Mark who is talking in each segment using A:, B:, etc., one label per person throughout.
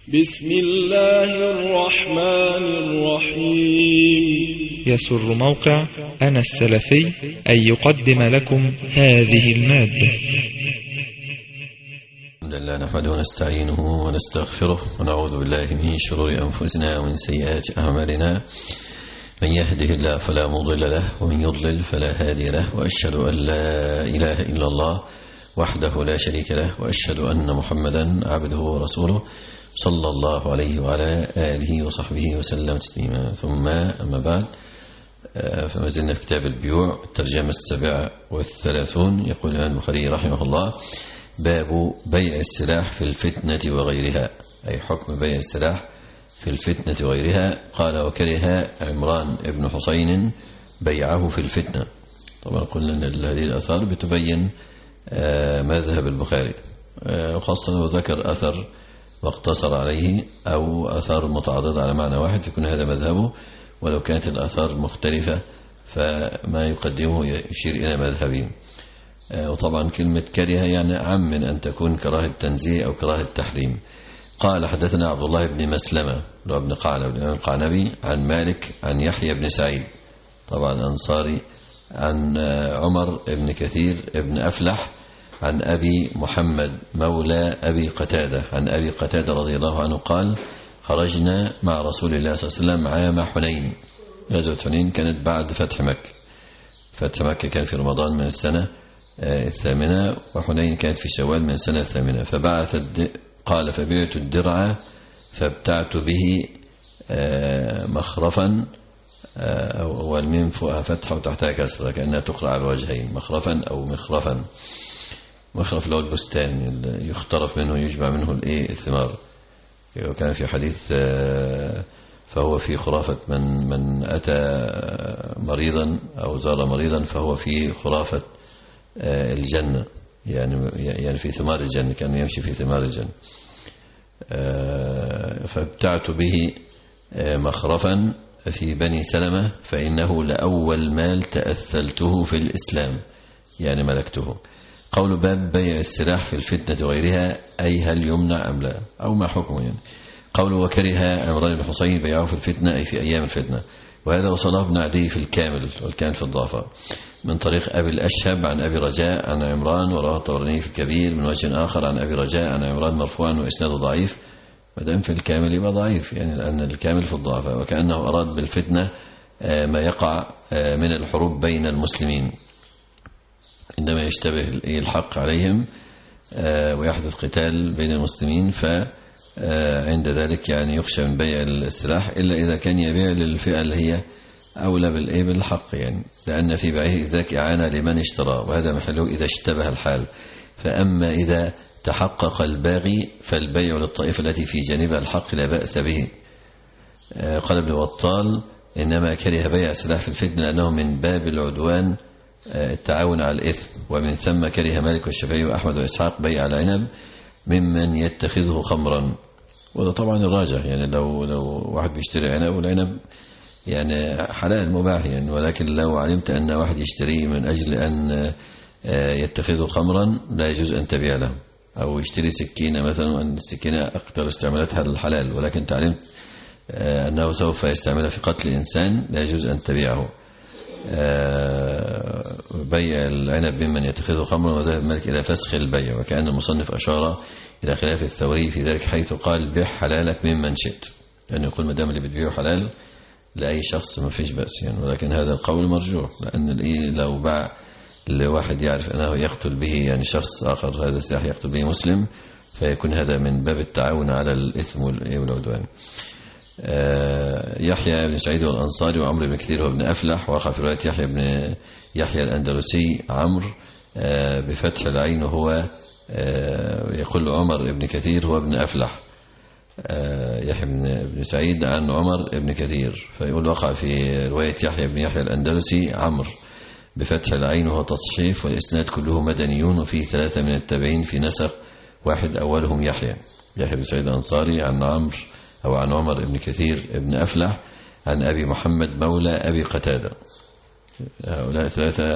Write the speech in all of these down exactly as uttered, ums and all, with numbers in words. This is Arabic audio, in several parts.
A: بسم الله الرحمن الرحيم.
B: يسر موقع أنا السلفي أن يقدم لكم هذه المادة.
C: الحمد لله نحمده ونستعينه ونستغفره ونعوذ بالله من شرور أنفسنا ومن سيئات أعمالنا. من يهده الله فلا مضل له ومن يضلل فلا هادي له، وأشهد أن لا إله إلا الله وحده لا شريك له، وأشهد أن محمدا عبده ورسوله صلى الله عليه وعلى آله وصحبه وسلم تسليما. ثم أما بعد، فما زلنا في كتاب البيوع الترجمة السابعة والثلاثون. يقول الإمام البخاري رحمه الله: باب بيع السلاح في الفتنة وغيرها، أي حكم بيع السلاح في الفتنة وغيرها. قال: وكره عمران بن حسين بيعه في الفتنة. طبعا قلنا أن هذه الأثار بتبين مذهب البخاري، وخاصة وذكر أثر واقتصر عليه أو أثار متعارضة على معنى واحد يكون هذا مذهبه، ولو كانت الأثار مختلفة فما يقدمه يشير إلى مذهبه. وطبعا كلمة كره يعني عم من أن تكون كراهة تنزيه أو كراهة تحريم. قال: حدثنا عبد الله بن مسلمة بن قعنب بن القعنبي عن مالك عن يحيى بن سعيد، طبعا أنصاري، عن عمر بن كثير بن أفلح عن أبي محمد مولى أبي قتادة عن أبي قتادة رضي الله عنه قال: خرجنا مع رسول الله صلى الله عليه وسلم عام حنين. غزوة حنين كانت بعد فتح مكة. فتح مكة كان في رمضان من السنة الثامنة، وحنين كانت في شوال من السنة الثامنة. فبعث قال: فبعت الدرع فابتعت به مخرفا، والميم فوقها فتحة وتحتها كسرة كأنها تقرأ على الوجهين، مخرفا أو مخرفا. مخرف له البستان يخترف منه يجمع منه الايه الثمار. وكان في حديث: فهو في خرافة من من أتى مريضا أو زار مريضا فهو في خرافة الجنة، يعني يعني في ثمار الجنة، كان يمشي في ثمار الجنة. فابتعت به مخرفا في بني سلمة فإنه لأول مال تأثلته في الإسلام، يعني ملكته. قول باب بيع السلاح في الفتنة وغيرها، أي هل يمنع أم لا، أو ما حكمه يعني. قول: وكره عمران بن حسين بيعه في الفتنة، أي في أيام الفتنة. وهذا وصله ابن عدي في الكامل والكامل في الضعفاء من طريق أبي الأشهب عن أبي رجاء عن عمران، ورواه الطبراني في الكبير من وجه آخر عن أبي رجاء عن عمران مرفوعا وإسناده ضعيف. ما دام في الكامل يبقى ضعيف، يعني لأن الكامل في الضعفاء. وكأنه أراد بالفتنة ما يقع من الحروب بين المسلمين عندما يشتبه الحق عليهم ويحدث قتال بين المسلمين، فعند ذلك يعني يخشى من بيع السلاح، إلا إذا كان يبيع للفئة اللي هي أولى بالإيه بالحق، يعني لأن في بيعه ذاك إعانة لمن اشترى، وهذا محله إذا اشتبه الحال. فأما إذا تحقق الباغي فالبيع للطائفة التي في جانبها الحق لا بأس به. قال ابن بطال: إنما كره بيع السلاح في الفتنة لأنه من باب العدوان التعاون على الإثم، ومن ثم كره مالك والشافعي وأحمد وإسحاق بيع العنب ممن يتخذه خمرا. وده طبعا الراجح، يعني لو لو واحد بيشتري عنب، والعنب يعني حلال مباح يعني، ولكن لو علمت أن واحد يشتريه من أجل أن يتخذه خمرا لا يجوز أن تبيع له. أو يشتري سكينة مثلا، وأن السكينة أكثر استعمالاتها للحلال، ولكن تعلمت أنه سوف يستعملها في قتل إنسان لا يجوز أن تبيعه. بيع العنب ممن يتخذه خمرا، وذهب مالك إلى فسخ البيع. وكأن المصنف أشار إلى خلاف الثوري في ذلك، حيث قال: بيع حلالك ممن شئت، يعني يقول ما دام اللي بتبيعه حلال لأي شخص ما فيش بأس يعني. ولكن هذا القول مرجوح، لأن لو باع لواحد يعرف أنه يقتل به يعني شخص آخر، هذا السلاح يقتل به مسلم، فيكون هذا من باب التعاون على الإثم والعدوان. يحيى بن سعيد والأنصاري وعمر بن كثير وابن أفلح. وقع في رواية يحيى بن يحيى الأندلسي عمرو بفتح العين، وهو يقول عمر بن كثير هو ابن أفلح. يحيى بن سعيد عن عمر بن كثير، فيقول وقع في رواية يحيى بن يحيى الأندلسي عمرو بفتح العين وهو تصحيف، والإسناد كله مدنيون، وفيه ثلاثة من التابعين في نسق واحد أولهم يحيى يحيى بن سعيد الأنصاري عن عمرو أو عن عمر بن كثير ابن أفلح عن أبي محمد مولى أبي قتادة. هؤلاء ثلاثة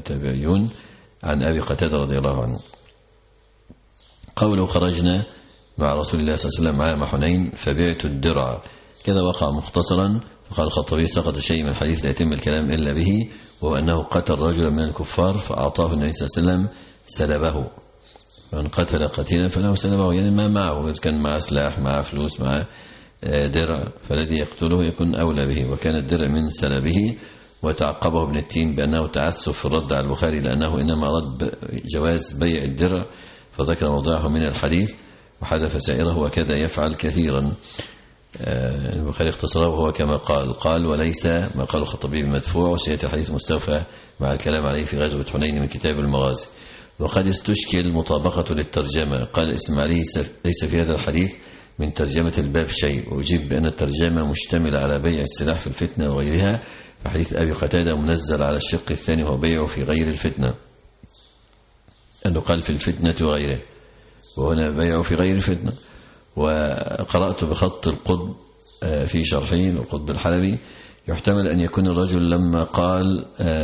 C: تابعيون عن أبي قتادة رضي الله عنه. قوله: خرجنا مع رسول الله صلى الله عليه وسلم عام حنين فبعت الدرع. كذا وقع مختصرا. فقال الخطابي سقط شيء من الحديث لا يتم الكلام إلا به، وهو أنه قتل رجلا من الكفار فأعطاه النبي صلى الله عليه وسلم سلبه. من قتل قتيلا فله سلبه، يعني ما معه، إذا كان معه سلاح، معه فلوس، معه درع، فالذي يقتله يكون أولى به. وكان الدرع من سلبه. وتعقبه ابن التين بأنه تعسف في الرد على البخاري، لأنه إنما أراد جواز بيع الدرع فذكر موضعه من الحديث وحذف سائره، وكذا يفعل كثيرا. البخاري اختصره وهو كما قال قال وليس ما قال الخطابي بمدفوع، وسيأتي الحديث مستوفى مع الكلام عليه في غزوة حنين من كتاب المغازي. وقد استشكل مطابقة للترجمة. قال الإسماعيلي ليس في هذا الحديث من ترجمة الباب شيء، وأجيب بأن الترجمة مشتملة على بيع السلاح في الفتنة وغيرها، فحديث أبي قتادة منزل على الشق الثاني وهو بيعه في غير الفتنة، أنه قال في الفتنة وغيره، وهنا بيعه في غير الفتنة. وقرأت بخط القطب في شرحين القطب الحلبي، يحتمل أن يكون الرجل لما قال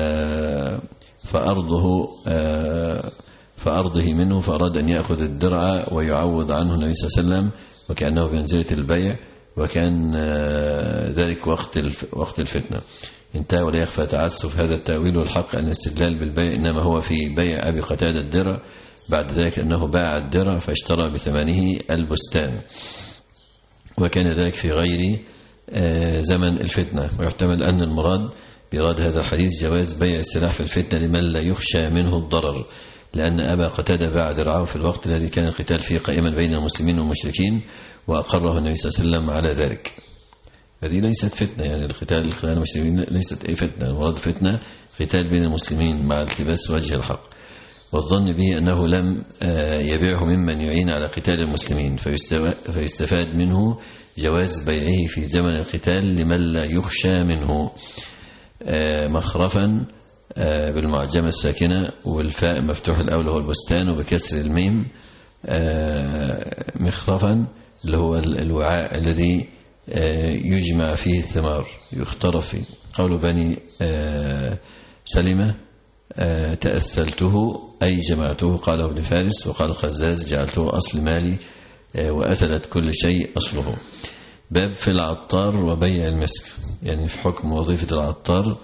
C: فأرضه فأرضه منه فأراد أن يأخذ الدرع ويعوض عنه النبي صلى الله عليه وسلم، وكأنه بمنزلة البيع، وكان ذلك وقت وقت الفتنة. انتهى. ولا يخفى تعسف هذا التأويل، والحق أن الاستدلال بالبيع إنما هو في بيع أبي قتادة الدرع بعد ذلك أنه باع الدرع فاشترى بثمنه البستان، وكان ذلك في غير زمن الفتنة. ويحتمل أن المراد بإراد هذا الحديث جواز بيع السلاح في الفتنة لمن لا يخشى منه الضرر، لأن أبا قتادة باع درعه في الوقت الذي كان القتال فيه قائما بين المسلمين والمشركين، وأقره النبي صلى الله عليه وسلم على ذلك. هذه ليست فتنة، يعني القتال القتال المسلمين ليست أي فتنة، المراد فتنة قتال بين المسلمين مع التباس وجه الحق، والظن به أنه لم يبيعه ممن يعين على قتال المسلمين، فيستفاد منه جواز بيعه في زمن القتال لمن لا يخشى منه. مخرفا بالمعجمة الساكنة والفاء مفتوح الأول هو البستان، وبكسر الميم مخرفا اللي هو الوعاء الذي يجمع فيه الثمار يخترف فيه. قول بني سلمة تأثلته أي جمعته، قاله ابن فارس. وقال الخزاز جعلته أصل مالي، وأثلت كل شيء أصله. باب في العطار وبيع المسك، يعني في حكم وظيفة العطار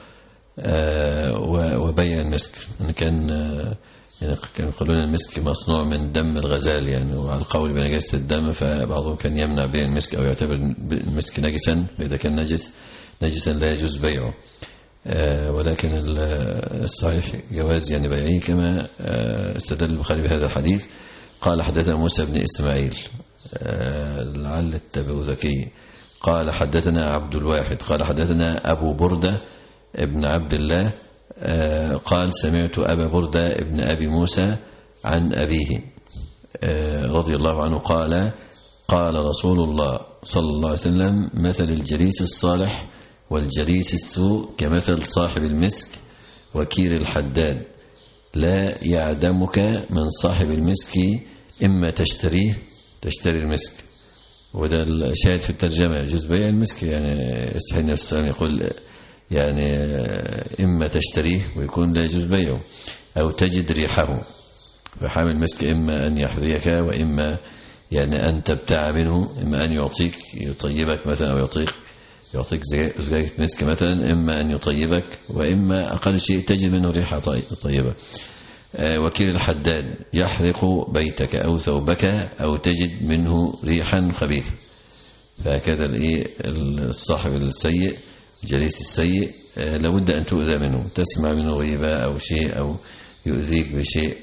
C: وبيع المسك. يعني كان يعني كانوا يقولون المسك مصنوع من دم الغزال، يعني وعلى القول بنجاسة الدم، فبعضهم كان يمنع بيع المسك أو يعتبر المسك نجسا، فإذا كان نجس نجسا لا يجوز بيعه. ولكن الصحيح جواز يعني بيعه، كما استدل البخاري بهذا الحديث. قال حدثنا موسى بن إسماعيل لعل التبوذكي قال حدثنا عبد الواحد قال حدثنا أبو بردة ابن عبد الله قال سمعت أبا بردة ابن أبي موسى عن أبيه رضي الله عنه قال قال رسول الله صلى الله عليه وسلم مثل الجليس الصالح والجليس السوء كمثل صاحب المسك وكير الحداد، لا يعدمك من صاحب المسك إما تشتريه تشتري المسك. وده الشاهد في الترجمة، يجوز بيع المسك، يعني استحي نفسه يقول يعني إما تشتريه ويكون لا يجوز بيعه، أو تجد ريحه. فحامل المسك إما أن يحذيك وإما يعني أن تبتاع منه، إما أن يعطيك يطيبك مثلا، أو يعطيك يعطيك زجاجة مسك مثلا، إما أن يطيبك وإما أقل شيء تجد منه ريحة طيبة. وكيل الحداد يحرق بيتك أو ثوبك أو تجد منه ريحا خبيثة. فهكذا الصاحب السيء جليس السيء لابد أن تؤذى منه، تسمع منه غيبة أو شيء أو يؤذيك بشيء،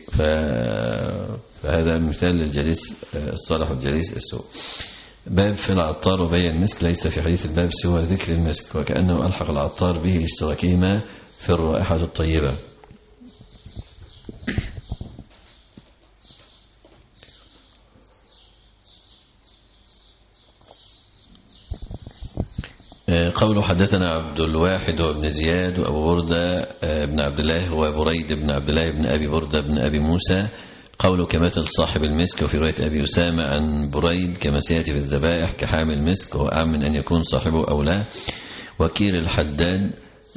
C: فهذا مثال للجليس الصالح والجليس السوء. باب في العطار وبيع المسك، ليس في حديث الباب سوى ذكر المسك، وكأنه ألحق العطار به لاشتراكهما في الرائحة الطيبة. قوله حدثنا عبد الواحد وابن زياد وأبو بردة بن عبد الله وبريد بن عبد الله بن أبي بردة بن أبي موسى. قوله كمثل صاحب المسك، وفي رواية أبي أسامة عن بريد كما سيأتي في الذبائح كحامل المسك، وهو أعم من أن يكون صاحبه أو لا. وكير الحداد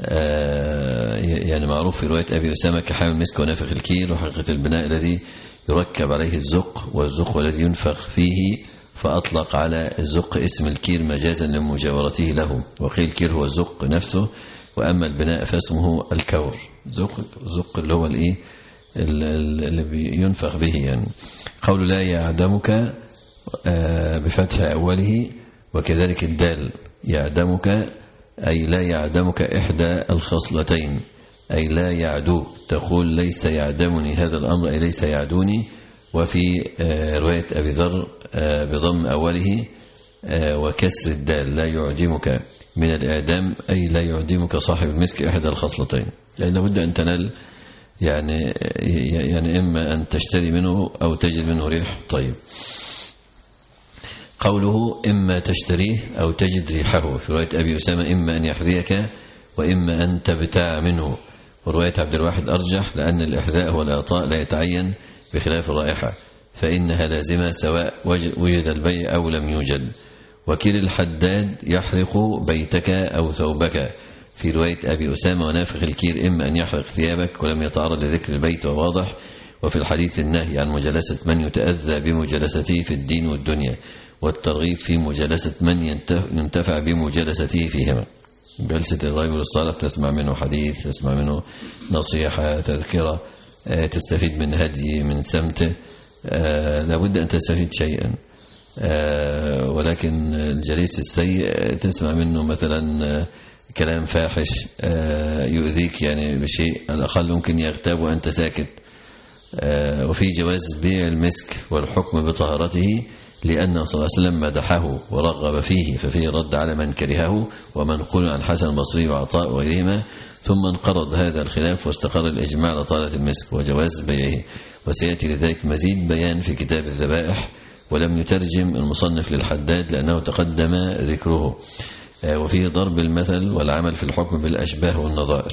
C: يعني معروف في رواية أبي أسامة كحامل المسك ونافخ الكير، وحقيقة البناء الذي يركب عليه الزق، والزق الذي ينفخ فيه فأطلق على الزق اسم الكير مجازا لمجاورته له، وقيل الكير هو الزق نفسه، وأما البناء فاسمه الكور. زق زق اللي هو الايه اللي بينفخ به يعني. قول لا يعدمك بفتح أوله، وكذلك الدال يعدمك أي لا يعدمك إحدى الخصلتين، أي لا يعدوك، تقول ليس يعدمني هذا الأمر أي ليس يعدوني. وفي رواية أبي ذر بضم أوله وكسر الدال لا يعدمك من الإعدام أي لا يعدمك صاحب المسك إحدى الخصلتين، لأن لابد أن تنال يعني يعني إما أن تشتري منه أو تجد منه ريح طيب. قوله إما تشتريه أو تجد ريحه في رواية أبي أسامة إما أن يحذيك وإما أن تبتاع منه، ورواية عبد الواحد أرجح لأن الإحذاء والإعطاء لا يتعين بخلاف الرائحة فإنها لازمة سواء وجد البيع أو لم يوجد. وكيل الحداد يحرق بيتك أو ثوبك في رواية أبي أسامة، ونافخ الكير إما أن يحرق ثيابك ولم يتعرض لذكر البيت وواضح. وفي الحديث النهي عن مجالسة من يتأذى بمجالسته في الدين والدنيا، والترغيب في مجالسة من ينتفع بمجالسته فيهما. جلسة الرجل الصالح تسمع منه حديث، تسمع منه نصيحة، تذكرة، تستفيد من هدي، من سمته، لابد أن تستفيد شيئا. ولكن الجليس السيء تسمع منه مثلا كلام فاحش يؤذيك يعني بشيء، الأقل ممكن يغتاب وأنت ساكت. وفي جواز بيع المسك والحكم بطهارته لأنه صلى الله عليه وسلم مدحه ورغب فيه، ففيه رد على من كرهه، ومنقول عن حسن البصري وعطاء وغيرهما. ثم انقرض هذا الخلاف واستقر الإجماع على طهارة المسك وجواز بيعه، وسيأتي لذلك مزيد بيان في كتاب الذبائح. ولم يترجم المصنف للحداد لأنه تقدم ذكره. وفيه ضرب المثل والعمل في الحكم بالأشباه والنظائر.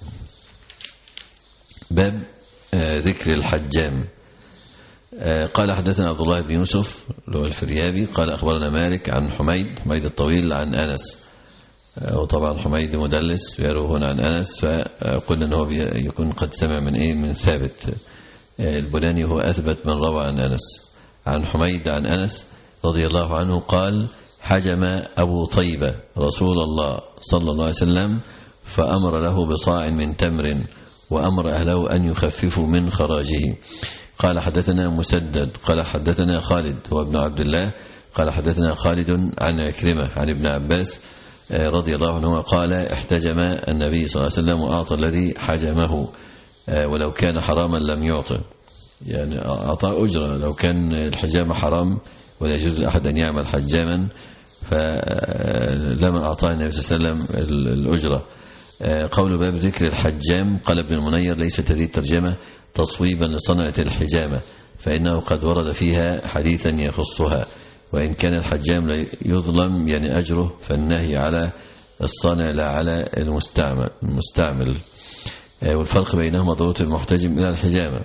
C: باب ذكر الحجام. قال حدثنا عبد الله بن يوسف اللي هو الفريابي قال أخبرنا مالك عن حميد حميد الطويل عن أنس، وطبعا حميد مدلس يروي هنا عن أنس، فقلنا أنه يكون قد سمع من إيه من ثابت البناني هو أثبت من روى عن أنس. عن حميد عن أنس رضي الله عنه قال حجم أبو طيبة رسول الله صلى الله عليه وسلم فأمر له بصاع من تمر وأمر أهله أن يخففوا من خراجه. قال حدثنا مسدد قال حدثنا خالد هو ابن عبد الله قال حدثنا خالد عن عكرمة عن ابن عباس رضي الله عنه قال احتجم النبي صلى الله عليه وسلم وأعطى الذي حجمه ولو كان حراما لم يعطه، يعني أعطى أجرة. لو كان الحجامة حرام ولا يجوز لأحد أن يعمل حجاما فلما أعطاه النبي صلى الله عليه وسلم الأجرة. قول باب ذكر الحجام قال ابن المنير ليست هذه الترجمة تصويبا لصنعة الحجامة، فإنه قد ورد فيها حديثا يخصها، وإن كان الحجام يظلم يعني أجره، فالنهي على الصانع لا على المستعمل المستعمل. والفرق بينهما ضرورة المحتجم إلى الحجامة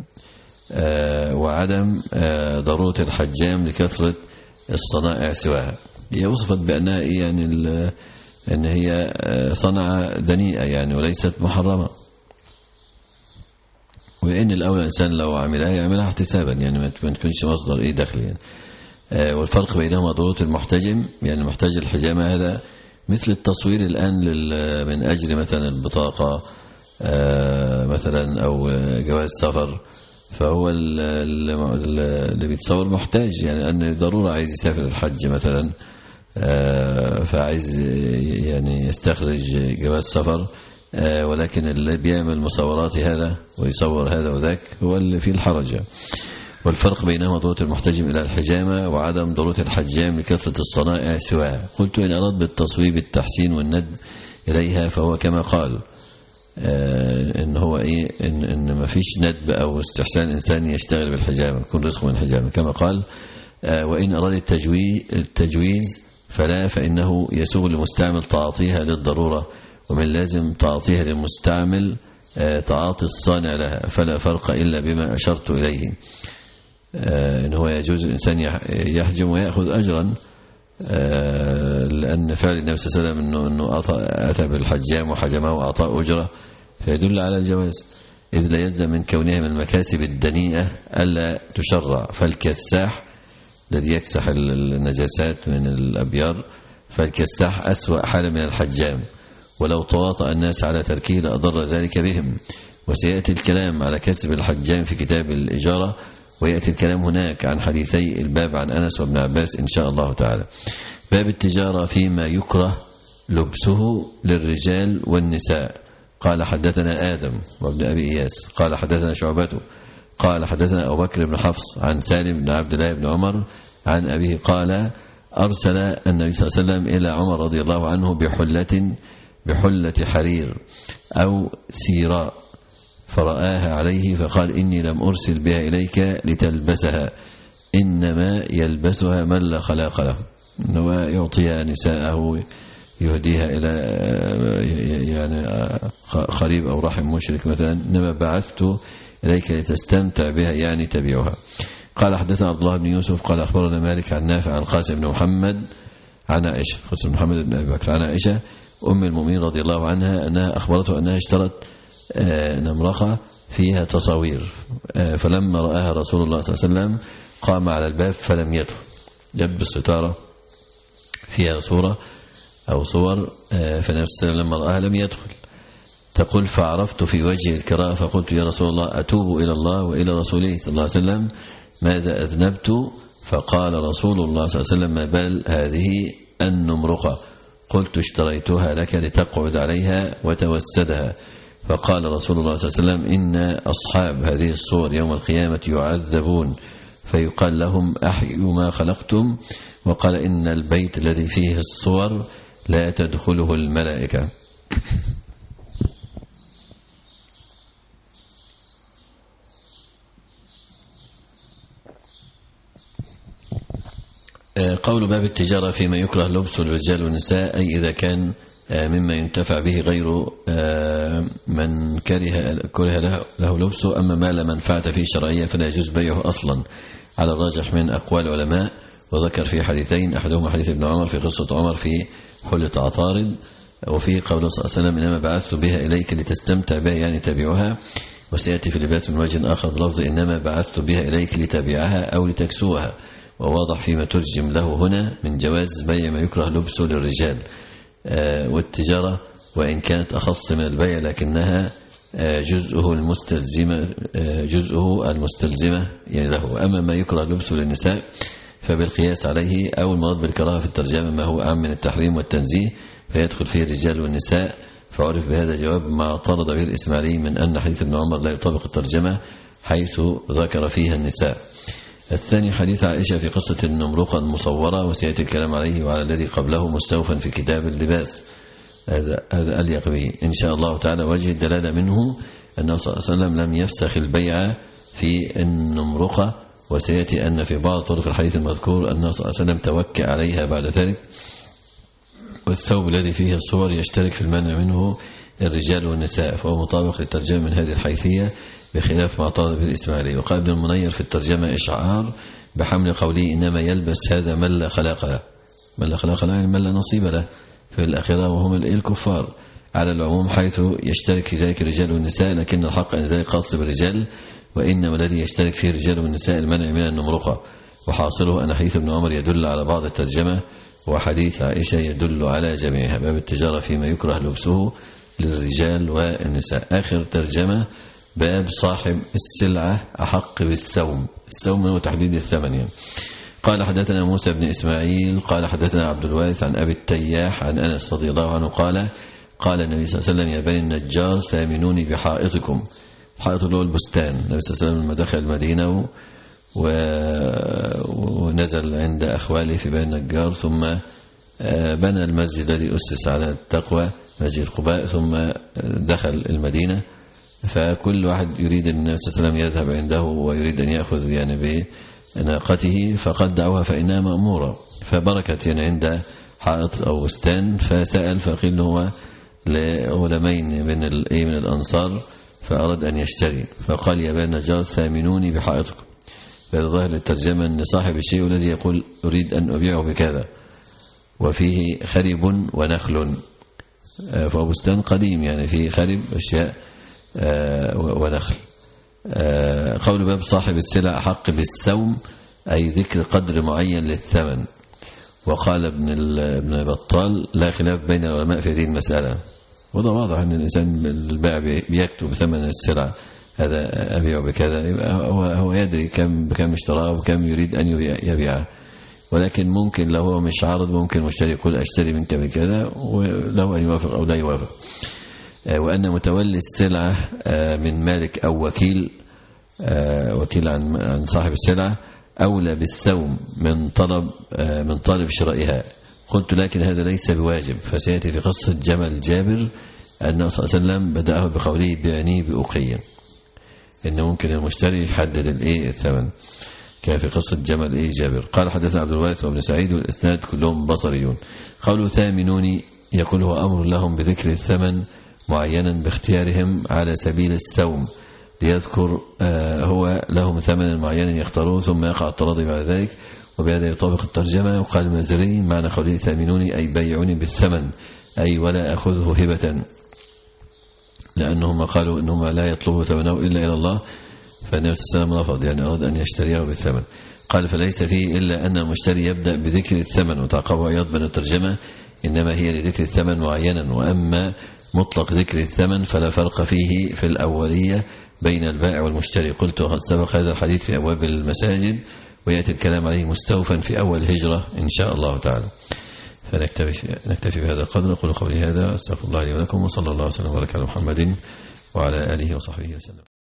C: وعدم ضرورة الحجام لكثرة الصنائع سواها. هي وصفت بأنها يعني أن هي صنعة دنيئة يعني وليست محرمة، وإن الأولى الإنسان لو عملها يعملها احتسابا يعني ما تكونش مصدر إيه دخل يعني. والفرق بينهما ضرورة المحتجم يعني محتاج الحجامة هذا مثل التصوير الآن من أجل مثلا البطاقة مثلا أو جواز سفر، فهو اللي بيتصور محتاج يعني أن ضرورة عايز يسافر الحج مثلا فعايز يعني يستخرج جواز سفر، ولكن اللي بيعمل مصورات هذا ويصور هذا وذاك هو اللي فيه الحرج. والفرق بينهما ضرورة المحتجم إلى الحجامة وعدم ضرورة الحجام لكثرة الصنائع سواها. قلت إن أراد بالتصويب التحسين والندب إليها فهو كما قال إن هو إيه إن, إن ما فيش ندب أو استحسان إنسان يشتغل بالحجامة يكون رزقه من الحجامة كما قال. وإن أراد التجويز فلا، فإنه يسوغ للمستعمل تعاطيها للضرورة، ومن لازم تعاطيها للمستعمل تعاطي الصانع لها، فلا فرق إلا بما أشرت إليه. إن هو يجوز الإنسان يحجم ويأخذ أجرا، لأن فعل النبي صلى الله عليه وسلم إنه, إنه أتى بالحجام وحجمه وأعطاه أجرة فيدل على الجواز، إذ لا يلزم من كونها من المكاسب الدنيئة ألا تشرع. فالكساح الذي يكسح النجاسات من الأبيار، فالكساح أسوأ حال من الحجام، ولو تواطأ الناس على تركه لأضر ذلك بهم. وسيأتي الكلام على كسب الحجام في كتاب الإجارة، ويأتي الكلام هناك عن حديثي الباب عن أنس وابن عباس إن شاء الله تعالى. باب التجارة فيما يكره لبسه للرجال والنساء. قال حدثنا آدم وابن أبي إياس قال حدثنا شعبته قال حدثنا أبو بكر بن حفص عن سالم بن عبد الله بن عمر عن أبيه قال أرسل النبي صلى الله عليه وسلم إلى عمر رضي الله عنه بحلة بحلة حرير أو سيراء، فرآها عليه فقال إني لم أرسل بها إليك لتلبسها، إنما يلبسها من لا خلاق له، إنما يعطيها نساءه يهديها إلى يعني قريب أو رحم مشرك مثلا، إنما بعثت إليك لتستمتع بها يعني تبيعها. قال حدثنا عبد الله بن يوسف قال أخبرنا مالك عن نافع عن قاسم بن محمد عن عائشة قاسم بن محمد بن أبي بكر عن عائشة أم المؤمنين رضي الله عنها أنها أخبرته أنها اشترت نمرقة فيها تصاوير، فلما رآها رسول الله صلى الله عليه وسلم قام على الباب فلم يدخل، لبس ستارة فيها صورة أو صور، فالنبي صلى الله عليه وسلم لما رآها لم يدخل. تقول فعرفت في وجه الكراهة فقلت يا رسول الله أتوب إلى الله وإلى رسوله صلى الله عليه وسلم ماذا أذنبت؟ فقال رسول الله صلى الله عليه وسلم ما بال هذه النمرقة؟ قلت اشتريتها لك لتقعد عليها وتوسدها. فقال رسول الله صلى الله عليه وسلم إن أصحاب هذه الصور يوم القيامة يعذبون فيقال لهم أحيوا ما خلقتم، وقال إن البيت الذي فيه الصور لا تدخله الملائكة. قول باب التجارة فيما يكره لبس الرجال والنساء، أي إذا كان مما ينتفع به غير من كره كره له لبسه، أما ما لا منفعة فيه شرعية فلا يجوز بيعه أصلا على الراجح من أقوال العلماء. وذكر في حديثين أحدهما حديث ابن عمر في قصة عمر في حلة عطارد، وفي قوله صلى الله عليه وسلم إنما بعثت بها إليك لتستمتع بها يعني تبيعها. وسيأتي في لباس من وجه آخر بلفظ إنما بعثت بها إليك لتبيعها أو لتكسوها، وواضح فيما ترجم له هنا من جواز بيع ما يكره لبسه للرجال. والتجارة وإن كانت أخص من البيع لكنها جزءه المستلزمة جزءه المستلزمة يعني له. أما ما يكره لبسه للنساء فبالقياس عليه أو المراد بالكراهة في الترجمة ما هو أعم من التحريم والتنزيه فيدخل فيه الرجال والنساء، فعرف بهذا جواب ما اعترض به الإسماعيلي من أن حديث ابن عمر لا يطابق الترجمة حيث ذكر فيها النساء. الثاني حديث عائشة في قصة النمرقة المصورة، وسيأتي الكلام عليه وعلى الذي قبله مستوفا في كتاب اللباس، هذا هذا أليق به إن شاء الله تعالى. وجه الدلالة منه أنه صلى الله عليه وسلم لم يفسخ البيع في النمرقة، وسيأتي أن في بعض طرق الحديث المذكور أنه صلى الله عليه وسلم توكأ عليها بعد ذلك. والثوب الذي فيه الصور يشترك في المنع منه الرجال والنساء، فهو مطابق للترجمة من هذه الحيثية بخلاف ما اعترض به الإسماعيلي. وقال ابن المنير في الترجمة إشعار بحمل قوله إنما يلبس هذا من لا خلاق له، من لا خلاق له يعني من لا نصيب له في الآخرة وهم الكفار على العموم، حيث يشترك في ذلك الرجال والنساء، لكن الحق أن ذلك خاص بالرجال، وإنما الذي يشترك فيه الرجال والنساء المنع من النمرقة. وحاصله أن حديث ابن عمر يدل على بعض الترجمة، وحديث عائشة يدل على جميعها. باب التجارة فيما يكره لبسه للرجال والنساء. آخر ترجمة باب صاحب السلعة أحق بالسوم. السوم هو تحديد الثمن يعني. قال حدثنا موسى بن إسماعيل قال حدثنا عبد الوارث عن أبي التياح عن أنس رضي الله عنه قال قال النبي صلى الله عليه وسلم يا بني النجار ثامنوني بحائطكم. حائط اللي هو البستان. النبي صلى الله عليه وسلم لما دخل المدينة و... ونزل عند أخواله في بني النجار، ثم بنى المسجد الذي أسس على التقوى مسجد قباء، ثم دخل المدينة، فكل واحد يريد أن النبي صلى الله عليه وسلم يذهب عنده ويريد أن يأخذ يعني بناقته، فقد دعوها فإنها مأمورة، فبركت يعني عند حائط أو بستان، فسأل فقيل هو لعلمين من من الأنصار فأراد أن يشتري، فقال يا بني النجار ثامنوني بحائطكم. فهذا ظاهر الترجمة أن صاحب الشيء الذي يقول أريد أن أبيعه بكذا، وفيه خرب ونخل، فهو بستان قديم يعني فيه خرب أشياء ونخل. قول باب صاحب السلع أحق بالسوم أي ذكر قدر معين للثمن. وقال ابن ابن بطال لا خلاف بين العلماء في هذه المسألة. وده واضح أن الإنسان البائع بيكتب ثمن السلعة، هذا أبيع بكذا، يبقى هو هو يدري كم بكم اشتراه وكم يريد أن يبيعه. ولكن ممكن لو هو مش عارض ممكن مشتري يقول أشتري منك بكذا، ولو أن يوافق أو لا يوافق. وأن متولي السلعة من مالك أو وكيل وكيل عن عن صاحب السلعة أولى بالسوم من طلب من طالب شرائها. قلت لكن هذا ليس بواجب، فسيأتي في قصة جمل جابر أن صلى الله عليه وسلم بدأه بقوله بيعني بأقية، إن ممكن المشتري يحدد الإيه الثمن، كان في قصة جمل إيه جابر. قال حدثنا عبد الوارث وابن سعيد والإسناد كلهم بصريون. قالوا ثامنوني يقول هو أمر لهم بذكر الثمن معينا باختيارهم على سبيل السوم، ليذكر آه هو لهم ثمن معين يختاروه ثم يقع التراضي بعد ذلك. وبهذا يطابق الترجمة. وقال المازري معنى قوله ثامنوني أي بيعوني بالثمن، أي ولا أخذه هبة، لأنهم قالوا إنهم لا يطلبوا ثمنه إلا إلى الله، فالنبي صلى الله عليه وسلم رفض، يعني أراد أن يشتريه بالثمن. قال فليس فيه إلا أن المشتري يبدأ بذكر الثمن، وتعقبه أيضا من الترجمة إنما هي لذكر الثمن معينا، وأما مطلق ذكر الثمن فلا فرق فيه في الأولية بين البائع والمشتري. قلت وقد سبق هذا الحديث في أبواب المساجد، ويأتي الكلام عليه مستوفا في أول هجرة إن شاء الله تعالى. فنكتفي نكتفي بهذا القدر. أقول قولي هذا، أستغفر الله لي ولكم، وصلى الله وسلم وبارك على محمد وعلى آله وصحبه وسلم.